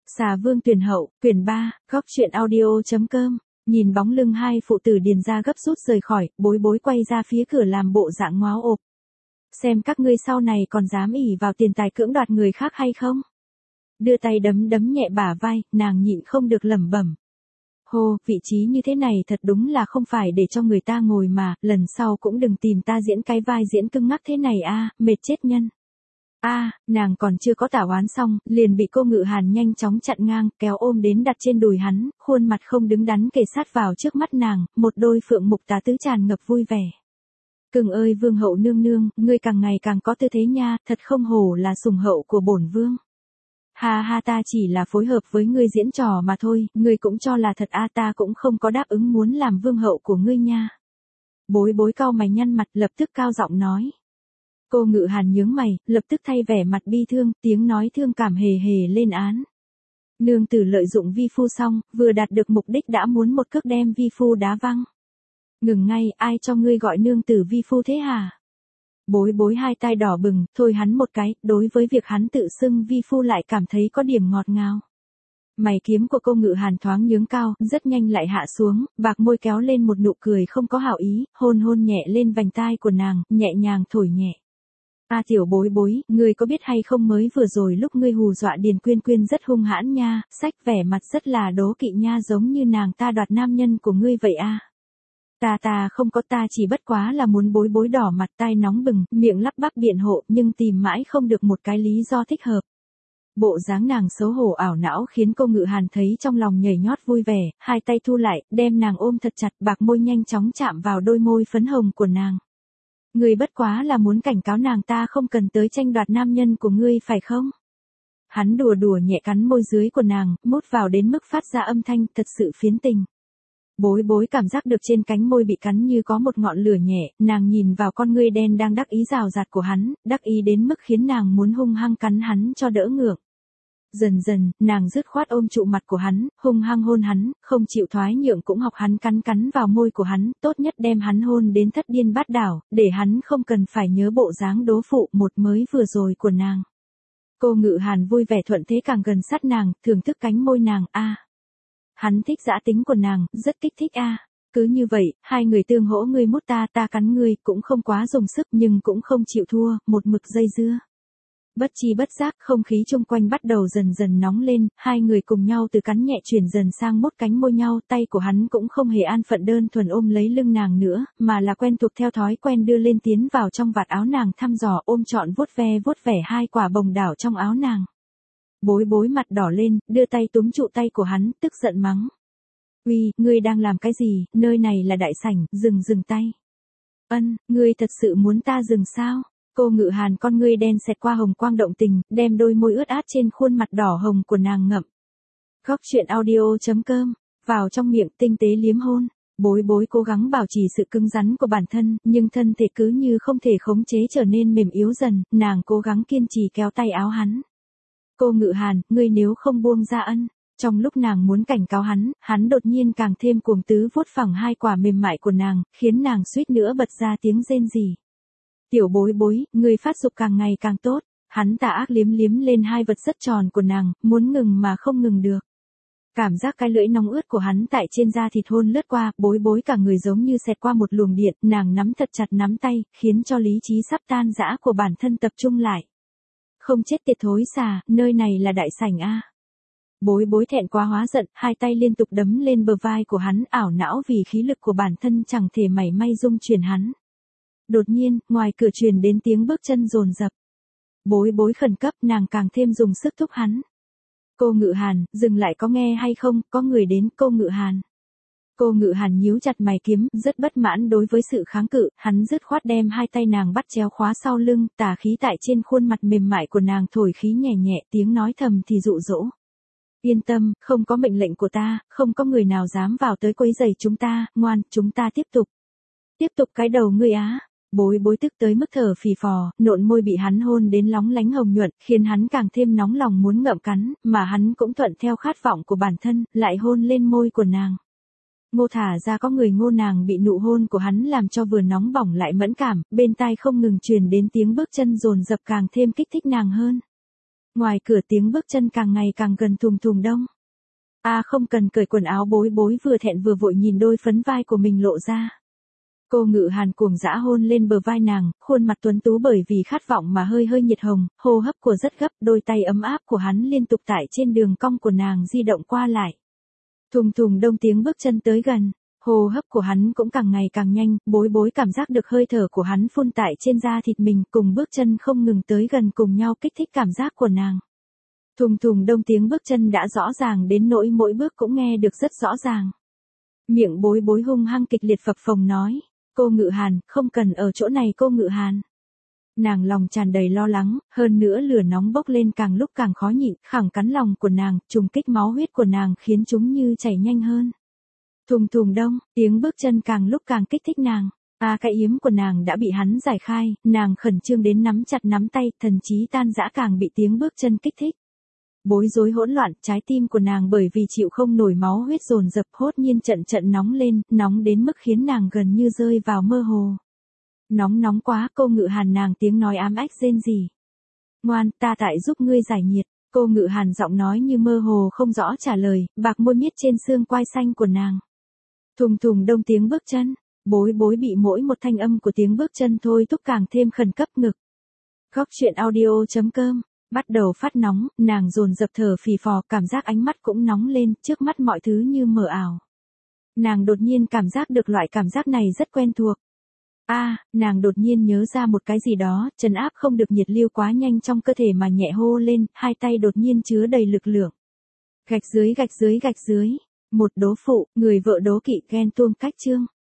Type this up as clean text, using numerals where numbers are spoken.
Xà Vương tuyển hậu, quyển 3, góc truyện audio.com. Nhìn bóng lưng hai phụ tử Điền gia gấp rút rời khỏi, bối bối quay ra phía cửa làm bộ dạng ngoáo ộp. Xem các ngươi sau này còn dám ỷ vào tiền tài cưỡng đoạt người khác hay không? Đưa tay đấm đấm nhẹ bả vai, nàng nhịn không được lẩm bẩm. Hô, vị trí như thế này thật đúng là không phải để cho người ta ngồi mà, lần sau cũng đừng tìm ta diễn cái vai diễn cưng ngắc thế này a, mệt chết nhân. Nàng còn chưa có tả oán xong, liền bị cô Ngự Hàn nhanh chóng chặn ngang, kéo ôm đến đặt trên đùi hắn, khuôn mặt không đứng đắn kề sát vào trước mắt nàng, một đôi phượng mục tá tứ tràn ngập vui vẻ. Cưng ơi vương hậu nương nương, ngươi càng ngày càng có tư thế nha, thật không hổ là sủng hậu của bổn vương. Ha ha, ta chỉ là phối hợp với ngươi diễn trò mà thôi, ngươi cũng cho là thật ta cũng không có đáp ứng muốn làm vương hậu của ngươi nha. Bối bối cau mày nhăn mặt lập tức cao giọng nói. Cô Ngự Hàn nhướng mày, lập tức thay vẻ mặt bi thương, tiếng nói thương cảm hề hề lên án. Nương tử lợi dụng vi phu xong, vừa đạt được mục đích đã muốn một cước đem vi phu đá văng. Ngừng ngay, ai cho ngươi gọi nương tử vi phu thế hả? Bối bối hai tai đỏ bừng, thôi hắn một cái, đối với việc hắn tự xưng vi phu lại cảm thấy có điểm ngọt ngào. Mày kiếm của cô Ngự Hàn thoáng nhướng cao, rất nhanh lại hạ xuống, bạc môi kéo lên một nụ cười không có hảo ý, hôn hôn nhẹ lên vành tai của nàng, nhẹ nhàng thổi nhẹ. Tiểu bối bối, ngươi có biết hay không mới vừa rồi lúc ngươi hù dọa Điền Quyên Quyên rất hung hãn nha, sách vẻ mặt rất là đố kỵ nha, giống như nàng ta đoạt nam nhân của ngươi vậy a. Ta không có, ta chỉ bất quá là muốn bối bối đỏ mặt, tai nóng bừng, miệng lắp bắp biện hộ, nhưng tìm mãi không được một cái lý do thích hợp. Bộ dáng nàng xấu hổ ảo não khiến cô Ngự Hàn thấy trong lòng nhảy nhót vui vẻ, hai tay thu lại, đem nàng ôm thật chặt, bạc môi nhanh chóng chạm vào đôi môi phấn hồng của nàng. Ngươi bất quá là muốn cảnh cáo nàng ta không cần tới tranh đoạt nam nhân của ngươi phải không? Hắn đùa đùa nhẹ cắn môi dưới của nàng, mút vào đến mức phát ra âm thanh thật sự phiến tình. Bối bối cảm giác được trên cánh môi bị cắn như có một ngọn lửa nhẹ, nàng nhìn vào con ngươi đen đang đắc ý rào rạt của hắn, đắc ý đến mức khiến nàng muốn hung hăng cắn hắn cho đỡ ngượng. Dần dần, nàng dứt khoát ôm trụ mặt của hắn, hung hăng hôn hắn, không chịu thoái nhượng cũng học hắn cắn vào môi của hắn, tốt nhất đem hắn hôn đến thất điên bát đảo, để hắn không cần phải nhớ bộ dáng đố phụ một mới vừa rồi của nàng. Cô Ngự Hàn vui vẻ thuận thế càng gần sát nàng, thưởng thức cánh môi nàng Hắn thích dã tính của nàng, rất kích thích Cứ như vậy, hai người tương hỗ, ngươi mút ta cắn ngươi, cũng không quá dùng sức nhưng cũng không chịu thua, một mực dây dưa. Bất chi bất giác, không khí chung quanh bắt đầu dần dần nóng lên, hai người cùng nhau từ cắn nhẹ chuyển dần sang mút cánh môi nhau, tay của hắn cũng không hề an phận đơn thuần ôm lấy lưng nàng nữa, mà là quen thuộc theo thói quen đưa lên tiến vào trong vạt áo nàng thăm dò ôm trọn vuốt vẻ hai quả bồng đảo trong áo nàng. Bối bối mặt đỏ lên, đưa tay túm trụ tay của hắn, tức giận mắng. Uy, ngươi đang làm cái gì, nơi này là đại sảnh, dừng tay. Ngươi thật sự muốn ta dừng sao? Cô Ngự Hàn con ngươi đen xẹt qua hồng quang động tình, đem đôi môi ướt át trên khuôn mặt đỏ hồng của nàng ngậm. Góc truyện audio.com, vào trong miệng tinh tế liếm hôn. Bối bối cố gắng bảo trì sự cứng rắn của bản thân, nhưng thân thể cứ như không thể khống chế trở nên mềm yếu dần, nàng cố gắng kiên trì kéo tay áo hắn. Cô Ngự Hàn, ngươi nếu không buông ra Trong lúc nàng muốn cảnh cáo hắn đột nhiên càng thêm cuồng tứ vuốt phẳng hai quả mềm mại của nàng, khiến nàng suýt nữa bật ra tiếng rên rỉ. Tiểu bối bối, ngươi phát dục càng ngày càng tốt. Hắn tà ác liếm lên hai vật rất tròn của nàng, muốn ngừng mà không ngừng được. Cảm giác cái lưỡi nóng ướt của hắn tại trên da thịt hôn lướt qua, bối bối cả người giống như xẹt qua một luồng điện, nàng nắm thật chặt nắm tay, khiến cho lý trí sắp tan rã của bản thân tập trung lại. Không chết tiệt thối xà, nơi này là đại sảnh Bối bối thẹn quá hóa giận, hai tay liên tục đấm lên bờ vai của hắn, ảo não vì khí lực của bản thân chẳng thể mảy may dung chuyển hắn. Đột nhiên, ngoài cửa truyền đến tiếng bước chân dồn dập. Bối bối khẩn cấp, nàng càng thêm dùng sức thúc hắn. Cô Ngự Hàn, dừng lại, có nghe hay không, có người đến. Cô Ngự Hàn. Cô Ngự Hàn nhíu chặt mày kiếm, rất bất mãn đối với sự kháng cự, hắn dứt khoát đem hai tay nàng bắt chéo khóa sau lưng, tà khí tại trên khuôn mặt mềm mại của nàng thổi khí nhẹ nhẹ, tiếng nói thầm thì dụ dỗ. Yên tâm, không có mệnh lệnh của ta, không có người nào dám vào tới quấy rầy chúng ta, ngoan, chúng ta tiếp tục. Tiếp tục cái đầu ngươi Bối bối tức tới mức thở phì phò, nộn môi bị hắn hôn đến lóng lánh hồng nhuận, khiến hắn càng thêm nóng lòng muốn ngậm cắn, mà hắn cũng thuận theo khát vọng của bản thân, lại hôn lên môi của nàng. Ngô thả ra có người ngô, nàng bị nụ hôn của hắn làm cho vừa nóng bỏng lại mẫn cảm, bên tai không ngừng truyền đến tiếng bước chân dồn dập càng thêm kích thích nàng hơn. Ngoài cửa tiếng bước chân càng ngày càng gần thùng thùng đông. Không cần cởi quần áo, bối bối vừa thẹn vừa vội nhìn đôi phấn vai của mình lộ ra. Cô Ngự Hàn cuồng dã hôn lên bờ vai nàng, khuôn mặt tuấn tú bởi vì khát vọng mà hơi hơi nhiệt hồng, hô hấp của rất gấp, đôi tay ấm áp của hắn liên tục tại trên đường cong của nàng di động qua lại. Thùng thùng đông tiếng bước chân tới gần, hô hấp của hắn cũng càng ngày càng nhanh, bối bối cảm giác được hơi thở của hắn phun tại trên da thịt mình, cùng bước chân không ngừng tới gần cùng nhau kích thích cảm giác của nàng. Thùng thùng đông tiếng bước chân đã rõ ràng đến nỗi mỗi bước cũng nghe được rất rõ ràng. Miệng bối bối hung hăng kịch liệt phập phồng nói, cô Ngự Hàn, không cần ở chỗ này cô Ngự Hàn. Nàng lòng tràn đầy lo lắng, hơn nữa lửa nóng bốc lên càng lúc càng khó nhịn, khẳng cắn lòng của nàng, trùng kích máu huyết của nàng khiến chúng như chảy nhanh hơn. Thùng thùng đông, tiếng bước chân càng lúc càng kích thích nàng. Cái yếm của nàng đã bị hắn giải khai, nàng khẩn trương đến nắm chặt nắm tay, thần trí tan rã càng bị tiếng bước chân kích thích. Bối rối hỗn loạn, trái tim của nàng bởi vì chịu không nổi máu huyết dồn dập hốt nhiên trận trận nóng lên, nóng đến mức khiến nàng gần như rơi vào mơ hồ. Nóng quá, cô Ngự Hàn, nàng tiếng nói ám ách rên rỉ. Ngoan, ta tại giúp ngươi giải nhiệt. Cô Ngự Hàn giọng nói như mơ hồ không rõ trả lời, bạc môi miết trên xương quai xanh của nàng. Thùng thùng đông tiếng bước chân, bối bối bị mỗi một thanh âm của tiếng bước chân thôi thúc càng thêm khẩn cấp ngực. Góc truyện audio.com bắt đầu phát nóng, nàng dồn dập thở phì phò, cảm giác ánh mắt cũng nóng lên, trước mắt mọi thứ như mờ ảo. Nàng đột nhiên cảm giác được loại cảm giác này rất quen thuộc. Nàng đột nhiên nhớ ra một cái gì đó, trấn áp không được nhiệt lưu quá nhanh trong cơ thể mà nhẹ hô lên, hai tay đột nhiên chứa đầy lực lượng. Gạch dưới. Một đố phụ, người vợ đố kỵ ghen tuông cách chương.